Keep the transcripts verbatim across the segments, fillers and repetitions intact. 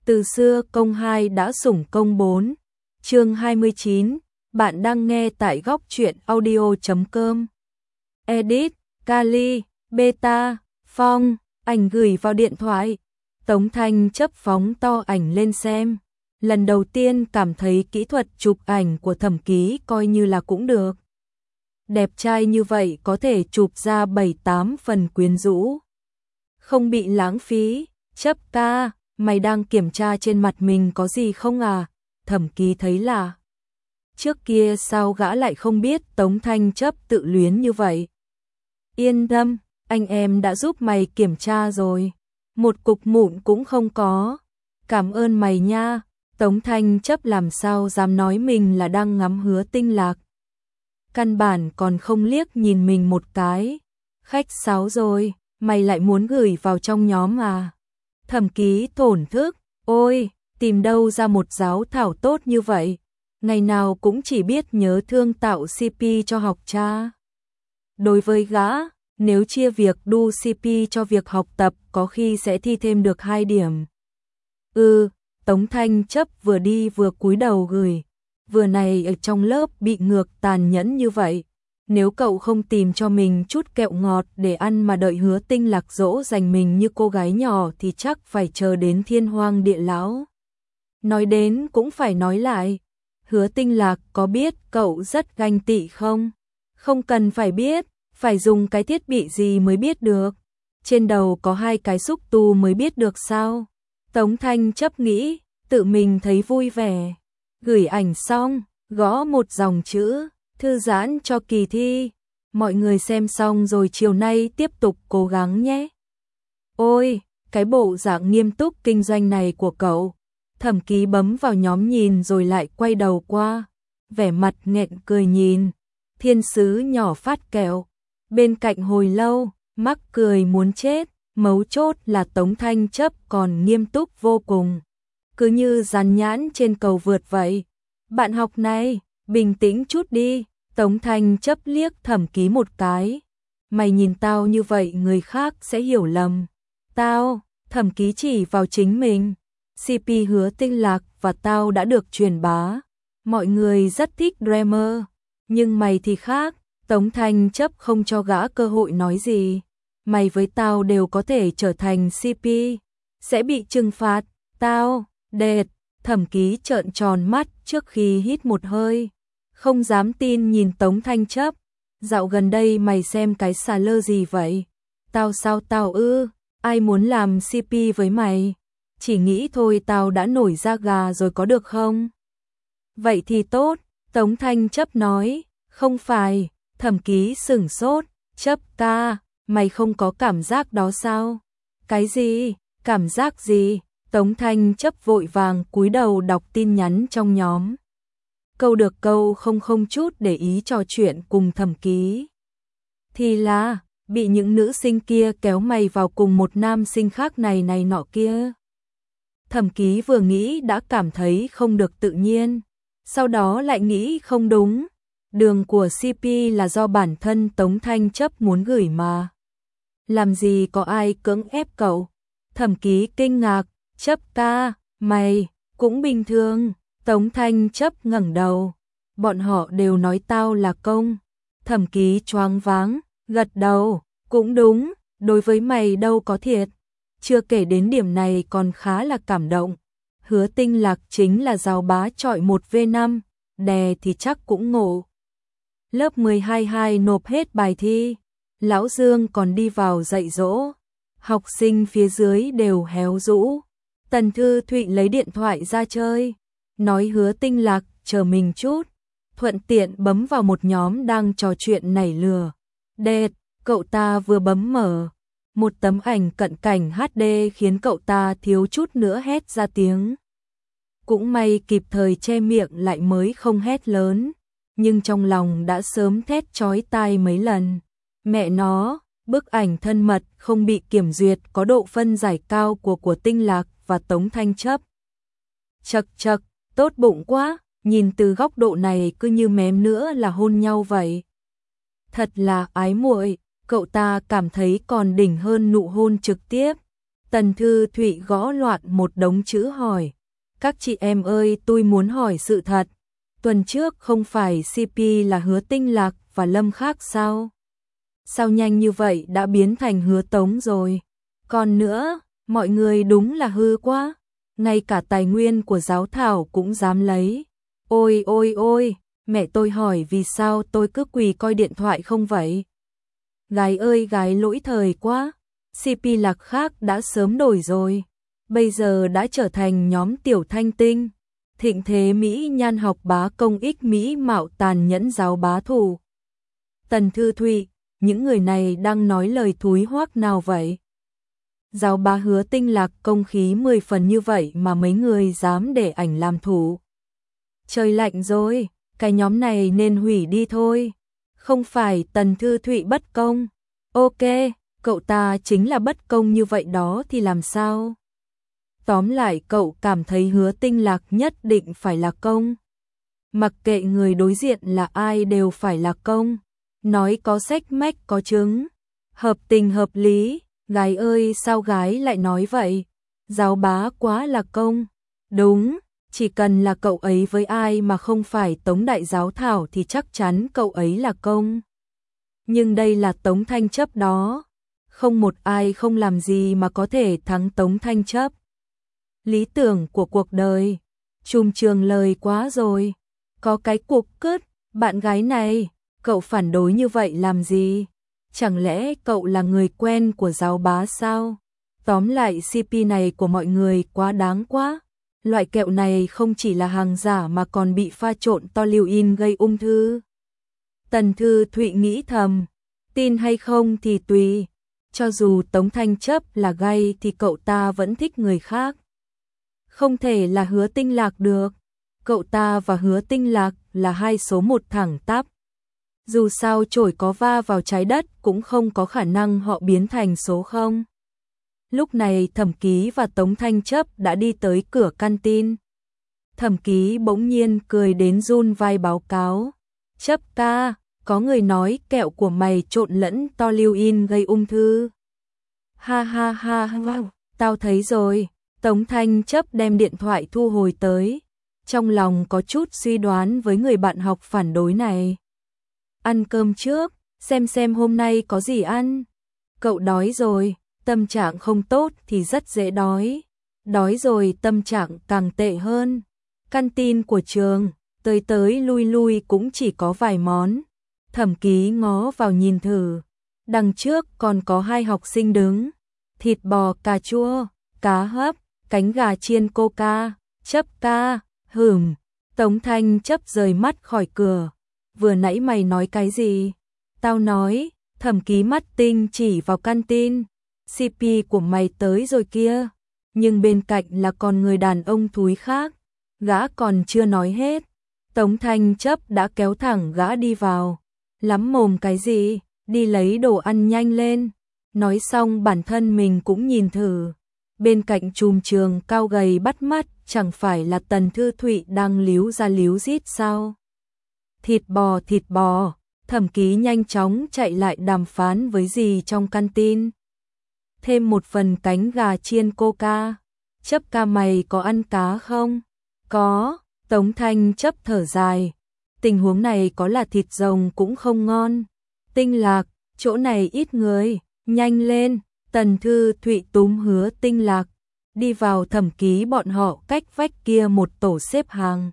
Từ xưa công hai đã sủng công bốn. Chương hai mươi chín, bạn đang nghe tại góc truyện audio chấm com. Edit, Kali, Beta, Phong, ảnh gửi vào điện thoại. Tống Thanh chấp phóng to ảnh lên xem. Lần đầu tiên cảm thấy kỹ thuật chụp ảnh của Thẩm Ký coi như là cũng được. Đẹp trai như vậy có thể chụp ra bảy tám phần quyến rũ. Không bị lãng phí. Chấp ca, mày đang kiểm tra trên mặt mình có gì không à? Thẩm Ký thấy là trước kia sao gã lại không biết Tống Thanh chấp tự luyến như vậy. Yên tâm, anh em đã giúp mày kiểm tra rồi. Một cục mụn cũng không có. Cảm ơn mày nha. Tống Thanh chấp làm sao dám nói mình là đang ngắm Hứa Tinh Lạc. Căn bản còn không liếc nhìn mình một cái. Khách sáo rồi, mày lại muốn gửi vào trong nhóm à? Thẩm Ký thổn thức, ôi, tìm đâu ra một giáo thảo tốt như vậy. Ngày nào cũng chỉ biết nhớ thương tạo xê pê cho học cha. Đối với gã, nếu chia việc đu xê pê cho việc học tập có khi sẽ thi thêm được hai điểm. Ừ, Tống Thanh chấp vừa đi vừa cúi đầu gửi. Vừa này ở trong lớp bị ngược tàn nhẫn như vậy. Nếu cậu không tìm cho mình chút kẹo ngọt để ăn mà đợi Hứa Tinh Lạc dỗ dành mình như cô gái nhỏ thì chắc phải chờ đến thiên hoang địa lão. Nói đến cũng phải nói lại. Hứa Tinh Lạc có biết cậu rất ganh tị không? Không cần phải biết, phải dùng cái thiết bị gì mới biết được. Trên đầu có hai cái xúc tu mới biết được sao? Tống Thanh chấp nghĩ, tự mình thấy vui vẻ. Gửi ảnh xong, gõ một dòng chữ, thư giãn cho kỳ thi. Mọi người xem xong rồi chiều nay tiếp tục cố gắng nhé. Ôi, cái bộ dạng nghiêm túc kinh doanh này của cậu. Thẩm Ký bấm vào nhóm nhìn rồi lại quay đầu qua. Vẻ mặt nghẹn cười nhìn. Thiên sứ nhỏ phát kẹo. Bên cạnh hồi lâu, mắc cười muốn chết. Mấu chốt là Tống Thanh chấp còn nghiêm túc vô cùng. Cứ như dàn nhãn trên cầu vượt vậy. Bạn học này, bình tĩnh chút đi. Tống Thanh chấp liếc Thẩm Ký một cái. Mày nhìn tao như vậy người khác sẽ hiểu lầm. Tao, Thẩm Ký chỉ vào chính mình. xê pê Hứa Tinh Lạc và tao đã được truyền bá. Mọi người rất thích Dreamer. Nhưng mày thì khác. Tống Thanh chấp không cho gã cơ hội nói gì. Mày với tao đều có thể trở thành xê pê. Sẽ bị trừng phạt. Tao, đệt. Thẩm Ký trợn tròn mắt trước khi hít một hơi. Không dám tin nhìn Tống Thanh chấp. Dạo gần đây mày xem cái xà lơ gì vậy? Tao sao tao ư? Ai muốn làm xê pê với mày? Chỉ nghĩ thôi tao đã nổi da gà rồi có được không? Vậy thì tốt. Tống Thanh chấp nói. Không phải. Thẩm Ký sửng sốt. Chấp ca, mày không có cảm giác đó sao? Cái gì? Cảm giác gì? Tống Thanh chấp vội vàng cúi đầu đọc tin nhắn trong nhóm. Câu được câu không không chút để ý trò chuyện cùng Thẩm Ký. Thì là, bị những nữ sinh kia kéo mày vào cùng một nam sinh khác này này nọ kia. Thẩm Ký vừa nghĩ đã cảm thấy không được tự nhiên. Sau đó lại nghĩ không đúng. Đường của xê pê là do bản thân Tống Thanh chấp muốn gửi mà. Làm gì có ai cưỡng ép cậu? Thẩm Ký kinh ngạc. Chấp ca, mày, cũng bình thường. Tống Thanh chấp ngẩng đầu. Bọn họ đều nói tao là công. Thẩm Ký choáng váng, gật đầu. Cũng đúng, đối với mày đâu có thiệt. Chưa kể đến điểm này còn khá là cảm động. Hứa Tinh Lạc chính là giáo bá chọi một vs năm. Đè thì chắc cũng ngộ. Lớp mười hai hai nộp hết bài thi. Lão Dương còn đi vào dạy dỗ. Học sinh phía dưới đều héo rũ. Tần Thư Thụy lấy điện thoại ra chơi. Nói Hứa Tinh Lạc chờ mình chút. Thuận tiện bấm vào một nhóm đang trò chuyện nảy lửa. Đệt, cậu ta vừa bấm mở. Một tấm ảnh cận cảnh hát đê khiến cậu ta thiếu chút nữa hét ra tiếng. Cũng may kịp thời che miệng lại mới không hét lớn. Nhưng trong lòng đã sớm thét chói tai mấy lần. Mẹ nó, bức ảnh thân mật không bị kiểm duyệt có độ phân giải cao của của Tinh Lạc và Tống Thanh chấp. Chật chật, tốt bụng quá, nhìn từ góc độ này cứ như mém nữa là hôn nhau vậy. Thật là ái muội, cậu ta cảm thấy còn đỉnh hơn nụ hôn trực tiếp. Tần Thư Thụy gõ loạn một đống chữ hỏi. Các chị em ơi, tôi muốn hỏi sự thật. Tuần trước không phải xê pê là Hứa Tinh Lạc và Lâm Khắc sao? Sao nhanh như vậy đã biến thành Hứa Tống rồi? Còn nữa, mọi người đúng là hư quá. Ngay cả tài nguyên của giáo thảo cũng dám lấy. Ôi ôi ôi, mẹ tôi hỏi vì sao tôi cứ quỳ coi điện thoại không vậy? Gái ơi gái lỗi thời quá. xê pê Lạc Khác đã sớm đổi rồi. Bây giờ đã trở thành nhóm tiểu thanh tinh. Thịnh thế Mỹ nhan học bá công ích Mỹ mạo tàn nhẫn giáo bá thủ. Tần Thư Thụy, những người này đang nói lời thúi hoác nào vậy? Giáo bá Hứa Tinh Lạc công khí mười phần như vậy mà mấy người dám để ảnh làm thủ. Trời lạnh rồi, cái nhóm này nên hủy đi thôi. Không phải Tần Thư Thụy bất công. Ok, cậu ta chính là bất công như vậy đó thì làm sao? Tóm lại cậu cảm thấy Hứa Tinh Lạc nhất định phải là công. Mặc kệ người đối diện là ai đều phải là công. Nói có sách mách có chứng. Hợp tình hợp lý. Gái ơi sao gái lại nói vậy? Giáo bá quá là công. Đúng, chỉ cần là cậu ấy với ai mà không phải Tống Đại Giáo Thảo thì chắc chắn cậu ấy là công. Nhưng đây là Tống Thanh Chấp đó. Không một ai không làm gì mà có thể thắng Tống Thanh Chấp. Lý tưởng của cuộc đời. Trùm trường lời quá rồi. Có cái cuộc cứt, bạn gái này, cậu phản đối như vậy làm gì? Chẳng lẽ cậu là người quen của giáo bá sao? Tóm lại xê pê này của mọi người quá đáng quá. Loại kẹo này không chỉ là hàng giả mà còn bị pha trộn toluene gây ung thư. Tần Thư Thụy nghĩ thầm, tin hay không thì tùy. Cho dù Tống Thanh Chấp là gay thì cậu ta vẫn thích người khác. Không thể là Hứa Tinh Lạc được. Cậu ta và Hứa Tinh Lạc là hai số một thẳng tắp. Dù sao chổi có va vào trái đất cũng không có khả năng họ biến thành số không. Lúc này Thẩm Ký và Tống Thanh Chấp đã đi tới cửa canteen. Thẩm Ký bỗng nhiên cười đến run vai báo cáo. Chấp ca, có người nói kẹo của mày trộn lẫn toluene gây ung thư. Ha ha ha ha, tao thấy rồi. Tống Thanh Chấp đem điện thoại thu hồi tới. Trong lòng có chút suy đoán với người bạn học phản đối này. Ăn cơm trước, xem xem hôm nay có gì ăn. Cậu đói rồi, tâm trạng không tốt thì rất dễ đói. Đói rồi tâm trạng càng tệ hơn. Canteen của trường, tới tới lui lui cũng chỉ có vài món. Thẩm Ký ngó vào nhìn thử. Đằng trước còn có hai học sinh đứng. Thịt bò cà chua, cá hấp, cánh gà chiên coca, Chấp ca, hửm. Tống Thanh Chấp rời mắt khỏi cửa. Vừa nãy mày nói cái gì? Tao nói, Thẩm Ký mắt tinh chỉ vào canteen. xê pê của mày tới rồi kia. Nhưng bên cạnh là còn người đàn ông thúi khác. Gã còn chưa nói hết. Tống Thanh Chấp đã kéo thẳng gã đi vào. Lắm mồm cái gì? Đi lấy đồ ăn nhanh lên. Nói xong bản thân mình cũng nhìn thử. Bên cạnh trùm trường cao gầy bắt mắt, chẳng phải là Tần Thư Thụy đang líu ra líu rít sao? Thịt bò, thịt bò. Thẩm Ký nhanh chóng chạy lại đàm phán với dì trong canteen. Thêm một phần cánh gà chiên coca. Chấp ca mày có ăn cá không? Có. Tống Thanh Chấp thở dài. Tình huống này có là thịt rồng cũng không ngon. Tinh Lạc, chỗ này ít người, nhanh lên. Tần Thư Thụy túm Hứa Tinh Lạc. Đi vào Thẩm Ký bọn họ cách vách kia một tổ xếp hàng.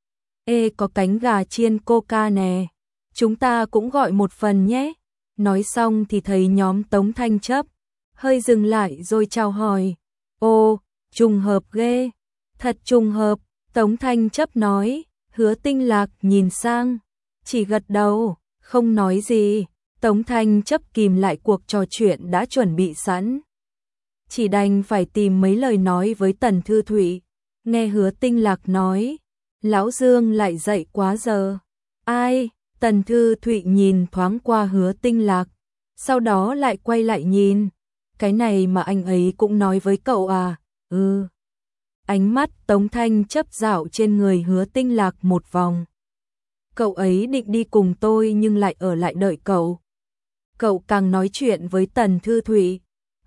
Ê có cánh gà chiên coca nè. Chúng ta cũng gọi một phần nhé. Nói xong thì thấy nhóm Tống Thanh Chấp. Hơi dừng lại rồi chào hỏi. Ô, trùng hợp ghê. Thật trùng hợp, Tống Thanh Chấp nói. Hứa Tinh Lạc nhìn sang. Chỉ gật đầu, không nói gì. Tống Thanh Chấp kìm lại cuộc trò chuyện đã chuẩn bị sẵn. Chỉ đành phải tìm mấy lời nói với Tần Thư Thụy. Nghe Hứa Tinh Lạc nói. Lão Dương lại dậy quá giờ. Ai? Tần Thư Thụy nhìn thoáng qua Hứa Tinh Lạc. Sau đó lại quay lại nhìn. Cái này mà anh ấy cũng nói với cậu à? Ừ. Ánh mắt Tống Thanh Chấp dạo trên người Hứa Tinh Lạc một vòng. Cậu ấy định đi cùng tôi nhưng lại ở lại đợi cậu. Cậu càng nói chuyện với Tần Thư Thụy.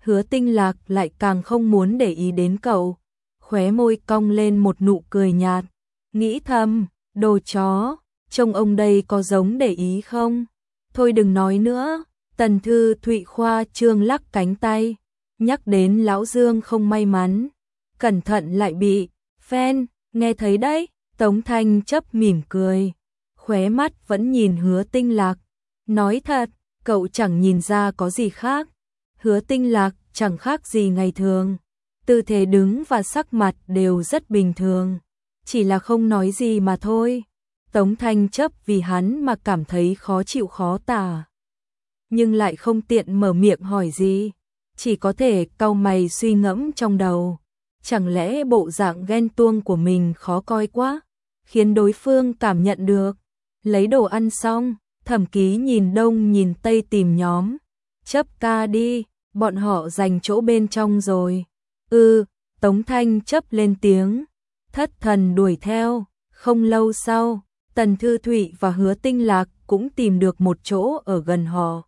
Hứa Tinh Lạc lại càng không muốn để ý đến cậu, khóe môi cong lên một nụ cười nhạt, nghĩ thầm, đồ chó, trông ông đây có giống để ý không? Thôi đừng nói nữa. Tần Thư Thụy khoa trương lắc cánh tay, nhắc đến lão Dương không may mắn, cẩn thận lại bị phen, nghe thấy đấy. Tống Thanh Chấp mỉm cười, khóe mắt vẫn nhìn Hứa Tinh Lạc, nói thật, cậu chẳng nhìn ra có gì khác. Hứa Tinh Lạc chẳng khác gì ngày thường, tư thế đứng và sắc mặt đều rất bình thường, chỉ là không nói gì mà thôi. Tống Thanh Chấp vì hắn mà cảm thấy khó chịu khó tả, nhưng lại không tiện mở miệng hỏi gì, chỉ có thể cau mày suy ngẫm trong đầu. Chẳng lẽ bộ dạng ghen tuông của mình khó coi quá, khiến đối phương cảm nhận được. Lấy đồ ăn xong, Thẩm Ký nhìn đông nhìn tây tìm nhóm. Chấp ca đi, bọn họ dành chỗ bên trong rồi. Ừ, Tống Thanh Chấp lên tiếng, thất thần đuổi theo. Không lâu sau, Tần Thư Thụy và Hứa Tinh Lạc cũng tìm được một chỗ ở gần họ.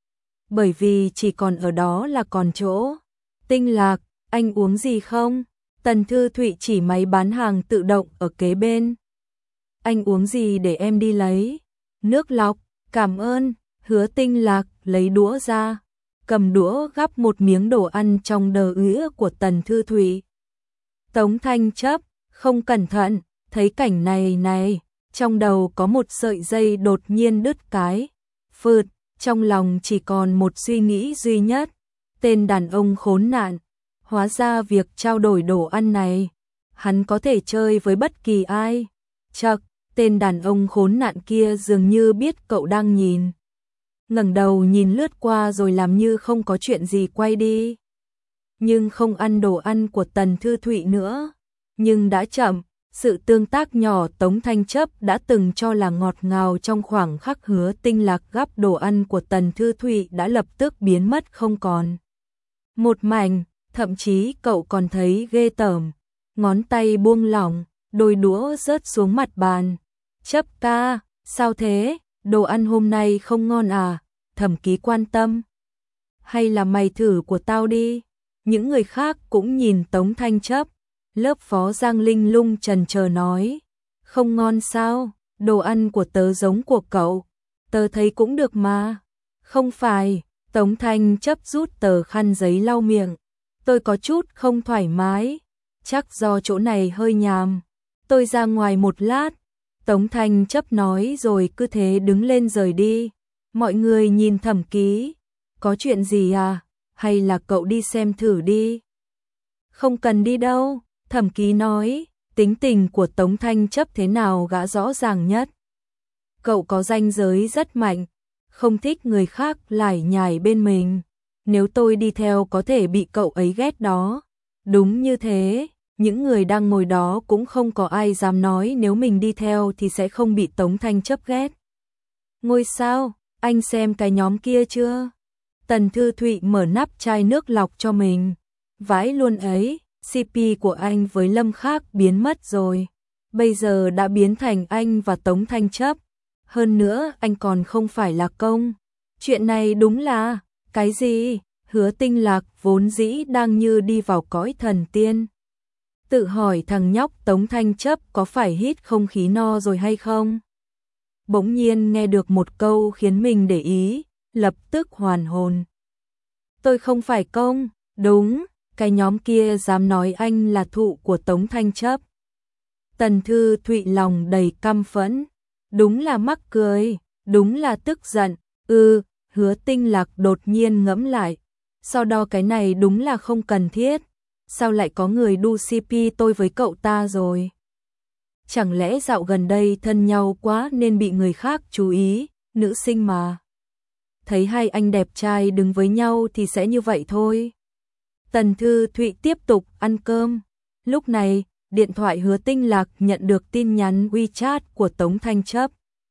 Bởi vì chỉ còn ở đó là còn chỗ. Tinh Lạc, anh uống gì không? Tần Thư Thụy chỉ máy bán hàng tự động ở kế bên. Anh uống gì để em đi lấy? Nước lọc, cảm ơn. Hứa Tinh Lạc lấy đũa ra, cầm đũa gắp một miếng đồ ăn trong đờ ứa của Tần Thư Thụy. Tống Thanh Chấp không cẩn thận, thấy cảnh này này, trong đầu có một sợi dây đột nhiên đứt cái. Phượt, trong lòng chỉ còn một suy nghĩ duy nhất. Tên đàn ông khốn nạn, hóa ra việc trao đổi đồ ăn này, hắn có thể chơi với bất kỳ ai. Chậc, tên đàn ông khốn nạn kia dường như biết cậu đang nhìn. Ngẩng đầu nhìn lướt qua rồi làm như không có chuyện gì quay đi. Nhưng không ăn đồ ăn của Tần Thư Thụy nữa. Nhưng đã chậm, sự tương tác nhỏ Tống Thanh Chấp đã từng cho là ngọt ngào trong khoảng khắc Hứa Tinh Lạc gắp đồ ăn của Tần Thư Thụy đã lập tức biến mất không còn một mảnh, thậm chí cậu còn thấy ghê tởm. Ngón tay buông lỏng, đôi đũa rớt xuống mặt bàn. Chấp ca, sao thế? Đồ ăn hôm nay không ngon à? Thẩm Ký quan tâm. Hay là mày thử của tao đi? Những người khác cũng nhìn Tống Thanh Chấp. Lớp phó Giang Linh lung chần chờ nói. Không ngon sao? Đồ ăn của tớ giống của cậu. Tớ thấy cũng được mà. Không phải. Tống Thanh Chấp rút tờ khăn giấy lau miệng. Tôi có chút không thoải mái. Chắc do chỗ này hơi nhàm. Tôi ra ngoài một lát. Tống Thanh Chấp nói rồi cứ thế đứng lên rời đi. Mọi người nhìn Thẩm Ký. Có chuyện gì à? Hay là cậu đi xem thử đi? Không cần đi đâu. Thẩm Ký nói, tính tình của Tống Thanh Chấp thế nào gã rõ ràng nhất. Cậu có ranh giới rất mạnh, không thích người khác lải nhải bên mình. Nếu tôi đi theo có thể bị cậu ấy ghét đó. Đúng như thế, những người đang ngồi đó cũng không có ai dám nói nếu mình đi theo thì sẽ không bị Tống Thanh Chấp ghét. Ngôi sao, anh xem cái nhóm kia chưa? Tần Thư Thụy mở nắp chai nước lọc cho mình. Vãi luôn ấy. xê pê của anh với Lâm Khác biến mất rồi. Bây giờ đã biến thành anh và Tống Thanh Chấp. Hơn nữa anh còn không phải là công. Chuyện này đúng là... Cái gì? Hứa Tinh Lạc vốn dĩ đang như đi vào cõi thần tiên. Tự hỏi thằng nhóc Tống Thanh Chấp có phải hít không khí no rồi hay không? Bỗng nhiên nghe được một câu khiến mình để ý, lập tức hoàn hồn. Tôi không phải công, đúng. Cái nhóm kia dám nói anh là thụ của Tống Thanh Chấp. Tần Thư Thụy lòng đầy căm phẫn. Đúng là mắc cười, đúng là tức giận. Ừ, Hứa Tinh Lạc đột nhiên ngẫm lại. Sau đó cái này đúng là không cần thiết. Sao lại có người đu xê pê tôi với cậu ta rồi? Chẳng lẽ dạo gần đây thân nhau quá nên bị người khác chú ý, nữ sinh mà. Thấy hai anh đẹp trai đứng với nhau thì sẽ như vậy thôi. Tần Thư Thụy tiếp tục ăn cơm. Lúc này, điện thoại Hứa Tinh Lạc nhận được tin nhắn WeChat của Tống Thanh Chấp.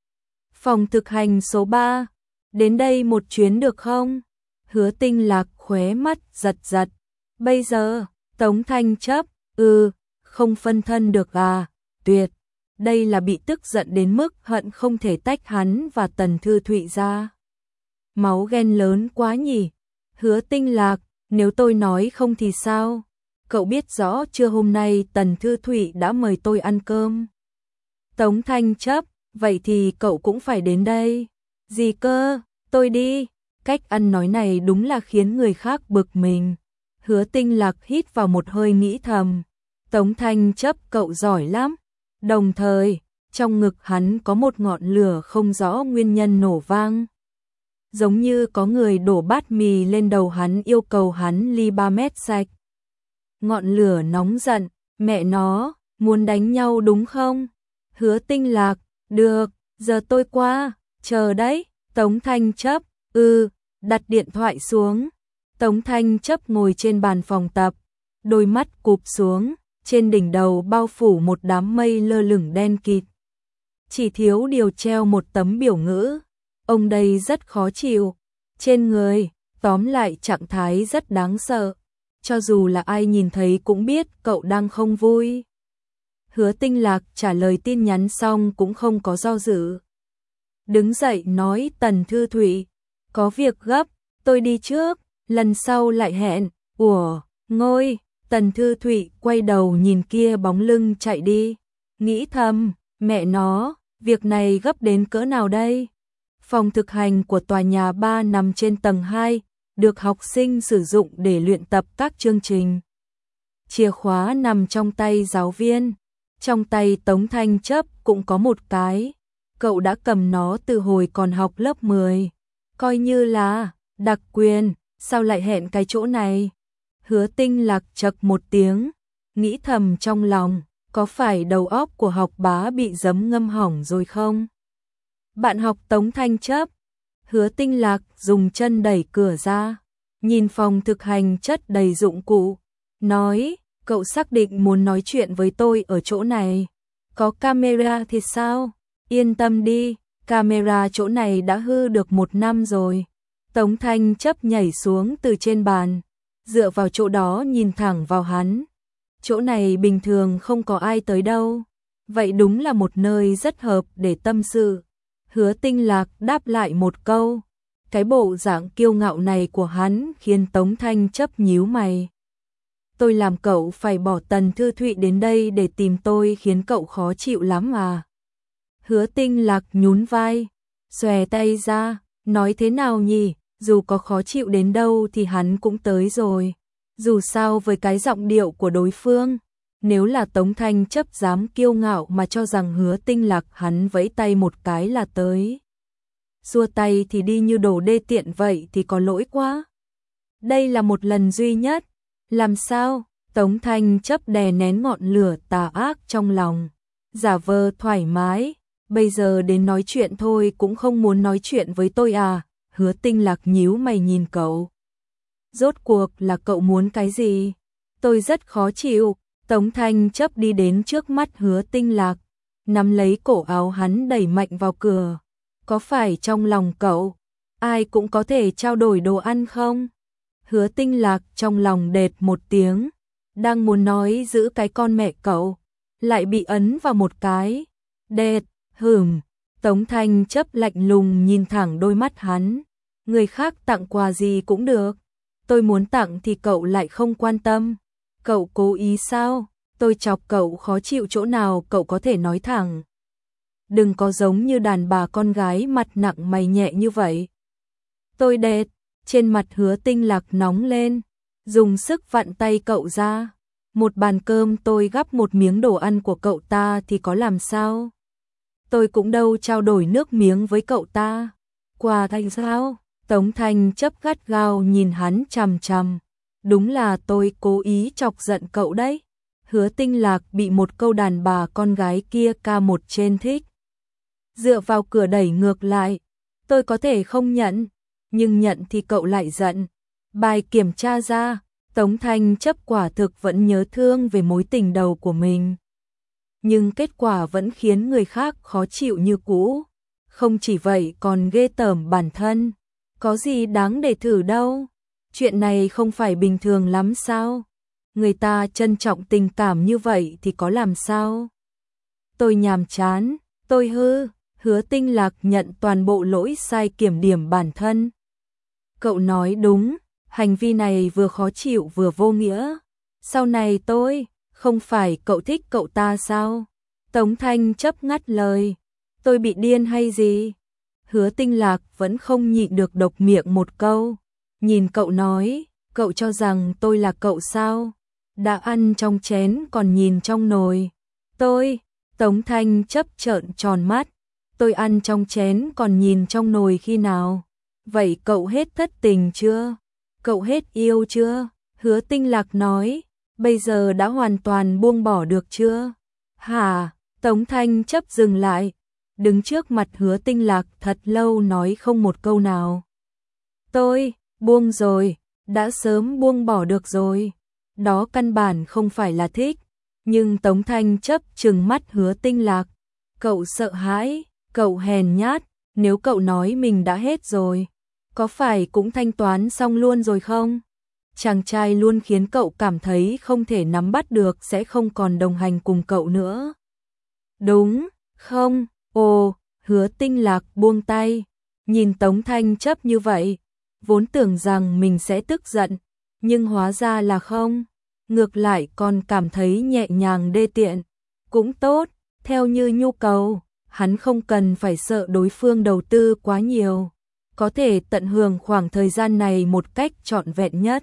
Phòng thực hành số ba. Đến đây một chuyến được không? Hứa Tinh Lạc khóe mắt giật giật. Bây giờ, Tống Thanh Chấp, ừ, không phân thân được à, tuyệt. Đây là bị tức giận đến mức hận không thể tách hắn và Tần Thư Thụy ra. Máu ghen lớn quá nhỉ. Hứa Tinh Lạc, nếu tôi nói không thì sao? Cậu biết rõ chưa, hôm nay Tần Thư Thụy đã mời tôi ăn cơm. Tống Thanh chấp, vậy thì cậu cũng phải đến đây. Gì cơ, tôi đi. Cách ăn nói này đúng là khiến người khác bực mình. Hứa Tinh Lạc hít vào một hơi nghĩ thầm. Tống Thanh chấp cậu giỏi lắm. Đồng thời, trong ngực hắn có một ngọn lửa không rõ nguyên nhân nổ vang. Giống như có người đổ bát mì lên đầu hắn, yêu cầu hắn ly ba mét sạch. Ngọn lửa nóng giận, mẹ nó, muốn đánh nhau đúng không? Hứa Tinh Lạc, được, giờ tôi qua, chờ đấy. Tống Thanh chấp, ừ, đặt điện thoại xuống. Tống Thanh chấp ngồi trên bàn phòng tập, đôi mắt cụp xuống, trên đỉnh đầu bao phủ một đám mây lơ lửng đen kịt. Chỉ thiếu điều treo một tấm biểu ngữ. Ông đây rất khó chịu. Trên người, tóm lại trạng thái rất đáng sợ. Cho dù là ai nhìn thấy cũng biết cậu đang không vui. Hứa Tinh Lạc trả lời tin nhắn xong cũng không có do dự. Đứng dậy nói, Tần Thư Thụy, có việc gấp, tôi đi trước, lần sau lại hẹn. Ủa, ngôi, Tần Thư Thụy quay đầu nhìn kia bóng lưng chạy đi. Nghĩ thầm, mẹ nó, việc này gấp đến cỡ nào đây? Phòng thực hành của tòa nhà ba nằm trên tầng hai, được học sinh sử dụng để luyện tập các chương trình. Chìa khóa nằm trong tay giáo viên, trong tay Tống Thanh chấp cũng có một cái. Cậu đã cầm nó từ hồi còn học lớp mười. Coi như là đặc quyền, sao lại hẹn cái chỗ này? Hứa Tinh Lạc chậc một tiếng, nghĩ thầm trong lòng, có phải đầu óc của học bá bị giấm ngâm hỏng rồi không? Bạn học Tống Thanh chấp. Hứa Tinh Lạc dùng chân đẩy cửa ra, nhìn phòng thực hành chất đầy dụng cụ, nói, cậu xác định muốn nói chuyện với tôi ở chỗ này. Có camera thì sao? Yên tâm đi, camera chỗ này đã hư được một năm rồi. Tống Thanh chấp nhảy xuống từ trên bàn, dựa vào chỗ đó nhìn thẳng vào hắn. Chỗ này bình thường không có ai tới đâu. Vậy đúng là một nơi rất hợp để tâm sự. Hứa Tinh Lạc đáp lại một câu. Cái bộ dạng kiêu ngạo này của hắn khiến Tống Thanh chấp nhíu mày. Tôi làm cậu phải bỏ Tần Thư Thụy đến đây để tìm tôi khiến cậu khó chịu lắm à? Hứa Tinh Lạc nhún vai, xòe tay ra, nói thế nào nhỉ, dù có khó chịu đến đâu thì hắn cũng tới rồi. Dù sao với cái giọng điệu của đối phương, nếu là Tống Thanh chấp dám kiêu ngạo mà cho rằng Hứa Tinh Lạc hắn vẫy tay một cái là tới. Xua tay thì đi như đồ đê tiện vậy thì có lỗi quá. Đây là một lần duy nhất. Làm sao? Tống Thanh chấp đè nén ngọn lửa tà ác trong lòng, giả vờ thoải mái. Bây giờ đến nói chuyện thôi cũng không muốn nói chuyện với tôi à? Hứa Tinh Lạc nhíu mày nhìn cậu. Rốt cuộc là cậu muốn cái gì? Tôi rất khó chịu. Tống Thanh chấp đi đến trước mắt Hứa Tinh Lạc, nắm lấy cổ áo hắn đẩy mạnh vào cửa. Có phải trong lòng cậu, ai cũng có thể trao đổi đồ ăn không? Hứa Tinh Lạc trong lòng đệt một tiếng, đang muốn nói giữ cái con mẹ cậu, lại bị ấn vào một cái. Đệt, hửm. Tống Thanh chấp lạnh lùng nhìn thẳng đôi mắt hắn. Người khác tặng quà gì cũng được, tôi muốn tặng thì cậu lại không quan tâm. Cậu cố ý sao? Tôi chọc cậu khó chịu chỗ nào cậu có thể nói thẳng. Đừng có giống như đàn bà con gái mặt nặng mày nhẹ như vậy. Tôi đệt. Trên mặt Hứa Tinh Lạc nóng lên, dùng sức vặn tay cậu ra. Một bàn cơm tôi gắp một miếng đồ ăn của cậu ta thì có làm sao? Tôi cũng đâu trao đổi nước miếng với cậu ta. Quà thành sao? Tống Thanh chấp gắt gao nhìn hắn chằm chằm. Đúng là tôi cố ý chọc giận cậu đấy. Hứa Tinh Lạc bị một câu đàn bà con gái kia ca một trên thích. Dựa vào cửa đẩy ngược lại. Tôi có thể không nhận, nhưng nhận thì cậu lại giận. Bài kiểm tra ra, Tống Thanh chấp quả thực vẫn nhớ thương về mối tình đầu của mình. Nhưng kết quả vẫn khiến người khác khó chịu như cũ. Không chỉ vậy còn ghê tởm bản thân. Có gì đáng để thử đâu. Chuyện này không phải bình thường lắm sao? Người ta trân trọng tình cảm như vậy thì có làm sao? Tôi nhàm chán, tôi hư. Hứa Tinh Lạc nhận toàn bộ lỗi sai kiểm điểm bản thân. Cậu nói đúng, Hành vi này vừa khó chịu vừa vô nghĩa. Sau này tôi, không phải cậu thích cậu ta sao? Tống Thanh Chấp ngắt lời. Tôi bị điên hay gì? Hứa Tinh Lạc vẫn không nhịn được độc miệng một câu. Nhìn cậu nói, cậu cho rằng tôi là cậu sao? Đã ăn trong chén còn nhìn trong nồi. Tôi, Tống Thanh Chấp trợn tròn mắt. Tôi ăn trong chén còn nhìn trong nồi khi nào? Vậy cậu hết thất tình chưa? Cậu hết yêu chưa? Hứa Tinh Lạc nói, bây giờ đã hoàn toàn buông bỏ được chưa? Hả? Tống Thanh Chấp dừng lại, đứng trước mặt Hứa Tinh Lạc thật lâu nói không một câu nào. Tôi, buông rồi, đã sớm buông bỏ được rồi. Đó căn bản không phải là thích. Nhưng Tống Thanh Chấp trừng mắt Hứa Tinh Lạc. Cậu sợ hãi, cậu hèn nhát, nếu cậu nói mình đã hết rồi, có phải cũng thanh toán xong luôn rồi không? Chàng trai luôn khiến cậu cảm thấy không thể nắm bắt được sẽ không còn đồng hành cùng cậu nữa. Đúng, không? Ồ, Hứa Tinh Lạc buông tay, nhìn Tống Thanh Chấp như vậy, vốn tưởng rằng mình sẽ tức giận, nhưng hóa ra là không. Ngược lại còn cảm thấy nhẹ nhàng đê tiện. Cũng tốt, theo như nhu cầu, hắn không cần phải sợ đối phương đầu tư quá nhiều, có thể tận hưởng khoảng thời gian này một cách trọn vẹn nhất.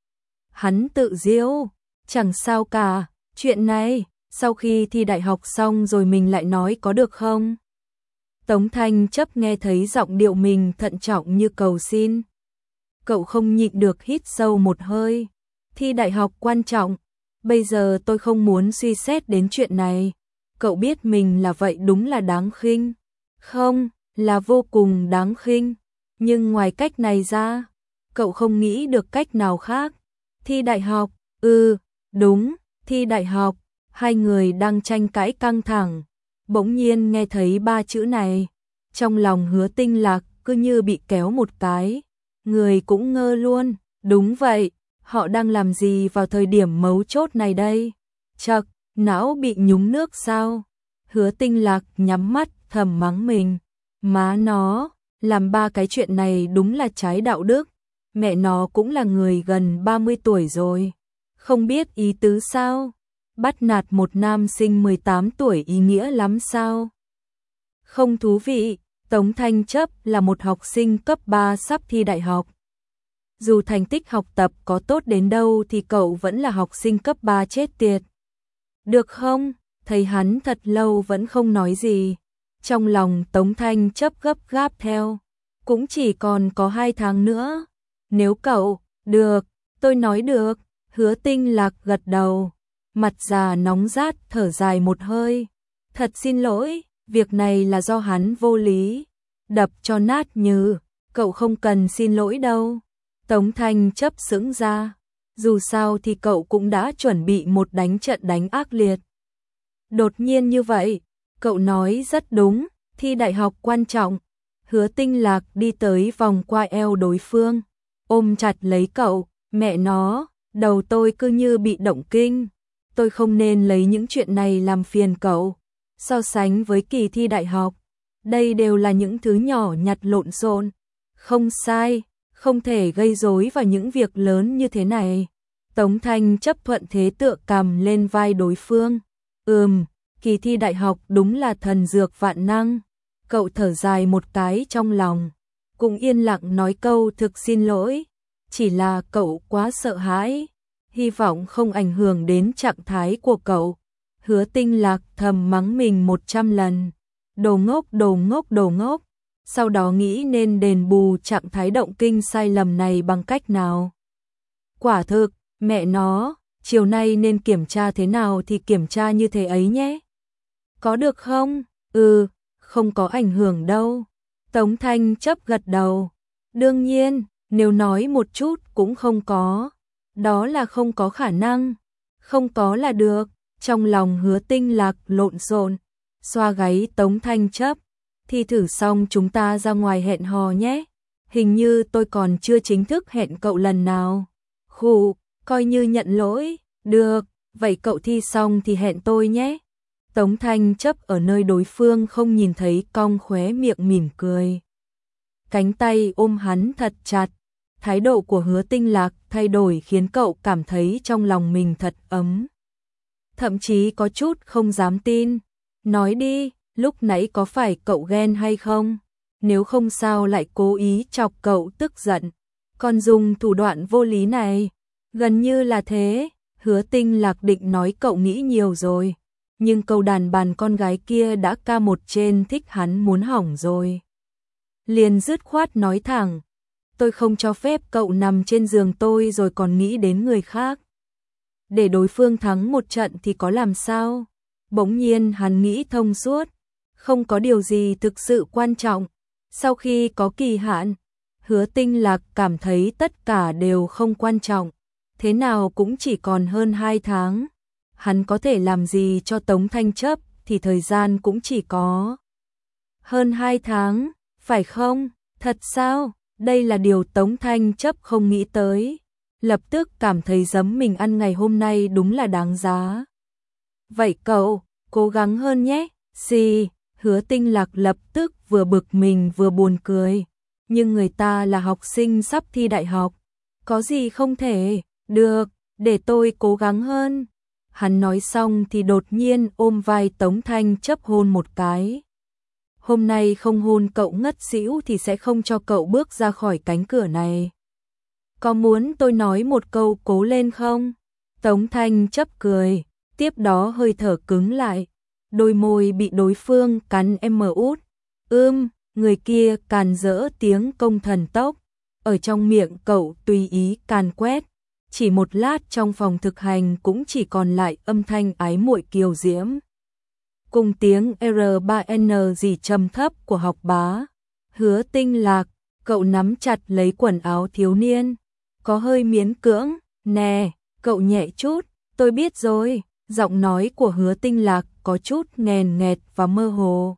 Hắn tự giễu, chẳng sao cả, chuyện này, sau khi thi đại học xong rồi mình lại nói có được không? Tống Thanh Chấp nghe thấy giọng điệu mình thận trọng như cầu xin. Cậu không nhịn được hít sâu một hơi. Thi đại học quan trọng, bây giờ tôi không muốn suy xét đến chuyện này. Cậu biết mình là vậy đúng là đáng khinh. Không, là vô cùng đáng khinh. Nhưng ngoài cách này ra, cậu không nghĩ được cách nào khác. Thi đại học, ừ, đúng, thi đại học. Hai người đang tranh cãi căng thẳng. Bỗng nhiên nghe thấy ba chữ này. Trong lòng Hứa Tinh Lạc cứ như bị kéo một cái. Người cũng ngơ luôn, đúng vậy. Họ đang làm gì vào thời điểm mấu chốt này đây? Chậc, não bị nhúng nước sao? Hứa Tinh Lạc nhắm mắt thầm mắng mình. Má nó, làm ba cái chuyện này đúng là trái đạo đức. Mẹ nó cũng là người gần ba mươi tuổi rồi. Không biết ý tứ sao? Bắt nạt một nam sinh mười tám tuổi ý nghĩa lắm sao? Không thú vị, Tống Thanh Chấp là một học sinh cấp ba sắp thi đại học. Dù thành tích học tập có tốt đến đâu thì cậu vẫn là học sinh cấp ba chết tiệt. Được không? Thấy hắn thật lâu vẫn không nói gì. Trong lòng Tống Thanh Chấp gấp gáp theo. Cũng chỉ còn có hai tháng nữa. Nếu cậu, được, tôi nói được. Hứa Tinh Lạc gật đầu. Mặt già nóng rát thở dài một hơi. Thật xin lỗi, việc này là do hắn vô lý. Đập cho nát như, cậu không cần xin lỗi đâu. Tống Thanh Chấp sững ra, dù sao thì cậu cũng đã chuẩn bị một đánh trận đánh ác liệt. Đột nhiên như vậy, cậu nói rất đúng, thi đại học quan trọng. Hứa Tinh Lạc đi tới vòng qua eo đối phương, ôm chặt lấy cậu, mẹ nó, đầu tôi cứ như bị động kinh. Tôi không nên lấy những chuyện này làm phiền cậu. So sánh với kỳ thi đại học, đây đều là những thứ nhỏ nhặt lộn xộn. Không sai. Không thể gây rối vào những việc lớn như thế này. Tống Thanh Chấp thuận thế tựa cằm lên vai đối phương. Ừm, kỳ thi đại học đúng là thần dược vạn năng. Cậu thở dài một cái trong lòng. Cũng yên lặng nói câu thực xin lỗi. Chỉ là cậu quá sợ hãi. Hy vọng không ảnh hưởng đến trạng thái của cậu. Hứa Tinh Lạc thầm mắng mình một trăm lần. Đồ ngốc, đồ ngốc, đồ ngốc. Sau đó nghĩ nên đền bù trạng thái động kinh sai lầm này bằng cách nào. Quả thực, mẹ nó, chiều nay nên kiểm tra thế nào thì kiểm tra như thế ấy nhé. Có được không? Ừ, không có ảnh hưởng đâu. Tống Thanh Chấp gật đầu. Đương nhiên, nếu nói một chút cũng không có. Đó là không có khả năng. Không có là được. Trong lòng Hứa Tinh Lạc lộn xộn, xoa gáy Tống Thanh Chấp. Thi thử xong chúng ta ra ngoài hẹn hò nhé. Hình như tôi còn chưa chính thức hẹn cậu lần nào. Khụ, coi như nhận lỗi. Được, vậy cậu thi xong thì hẹn tôi nhé. Tống Thanh Chấp ở nơi đối phương không nhìn thấy cong khóe miệng mỉm cười. Cánh tay ôm hắn thật chặt. Thái độ của Hứa Tinh Lạc thay đổi khiến cậu cảm thấy trong lòng mình thật ấm. Thậm chí có chút không dám tin. Nói đi, lúc nãy có phải cậu ghen hay không? Nếu không sao lại cố ý chọc cậu tức giận, còn dùng thủ đoạn vô lý này. Gần như là thế. Hứa Tinh Lạc định nói cậu nghĩ nhiều rồi, nhưng câu đàn bàn con gái kia đã ca một trên thích hắn muốn hỏng rồi. Liền dứt khoát nói thẳng, tôi không cho phép cậu nằm trên giường tôi rồi còn nghĩ đến người khác. Để đối phương thắng một trận thì có làm sao? Bỗng nhiên hắn nghĩ thông suốt, không có điều gì thực sự quan trọng. Sau khi có kỳ hạn, Hứa Tinh Lạc cảm thấy tất cả đều không quan trọng. Thế nào cũng chỉ còn hơn hai tháng. Hắn có thể làm gì cho Tống Thanh Chấp thì thời gian cũng chỉ có hơn hai tháng, phải không? Thật sao? Đây là điều Tống Thanh Chấp không nghĩ tới. Lập tức cảm thấy giấm mình ăn ngày hôm nay đúng là đáng giá. Vậy cậu, cố gắng hơn nhé. Xì, Hứa Tinh Lạc lập tức vừa bực mình vừa buồn cười. Nhưng người ta là học sinh sắp thi đại học. Có gì không thể? Được, để tôi cố gắng hơn. Hắn nói xong thì đột nhiên ôm vai Tống Thanh Chấp hôn một cái. Hôm nay không hôn cậu ngất xỉu thì sẽ không cho cậu bước ra khỏi cánh cửa này. Có muốn tôi nói một câu cố lên không? Tống Thanh Chấp cười, tiếp đó hơi thở cứng lại. Đôi môi bị đối phương cắn em mờ út. Ưm, người kia càn rỡ tiếng công thần tốc. Ở trong miệng cậu tùy ý càn quét. Chỉ một lát trong phòng thực hành cũng chỉ còn lại âm thanh ái muội kiều diễm. Cùng tiếng R ba N gì trầm thấp của học bá. Hứa Tinh Lạc, cậu nắm chặt lấy quần áo thiếu niên. Có hơi miễn cưỡng, nè, cậu nhẹ chút, tôi biết rồi. Giọng nói của Hứa Tinh Lạc có chút nghèn nghẹt và mơ hồ.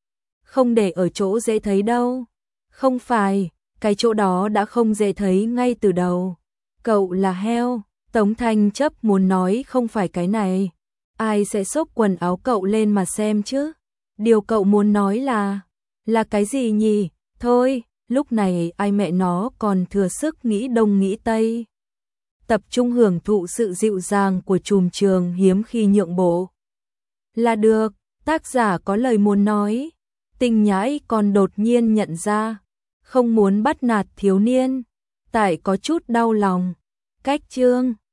Không để ở chỗ dễ thấy đâu. Không phải, cái chỗ đó đã không dễ thấy ngay từ đầu. Cậu là heo. Tống Thanh Chấp muốn nói không phải cái này. Ai sẽ xốc quần áo cậu lên mà xem chứ? Điều cậu muốn nói là... Là cái gì nhỉ? Thôi, lúc này ai mẹ nó còn thừa sức nghĩ đông nghĩ tây. Tập trung hưởng thụ sự dịu dàng của trùm trường hiếm khi nhượng bộ. Là được, tác giả có lời muốn nói. Tình nhãi còn đột nhiên nhận ra. Không muốn bắt nạt thiếu niên. Tại có chút đau lòng. Cách chương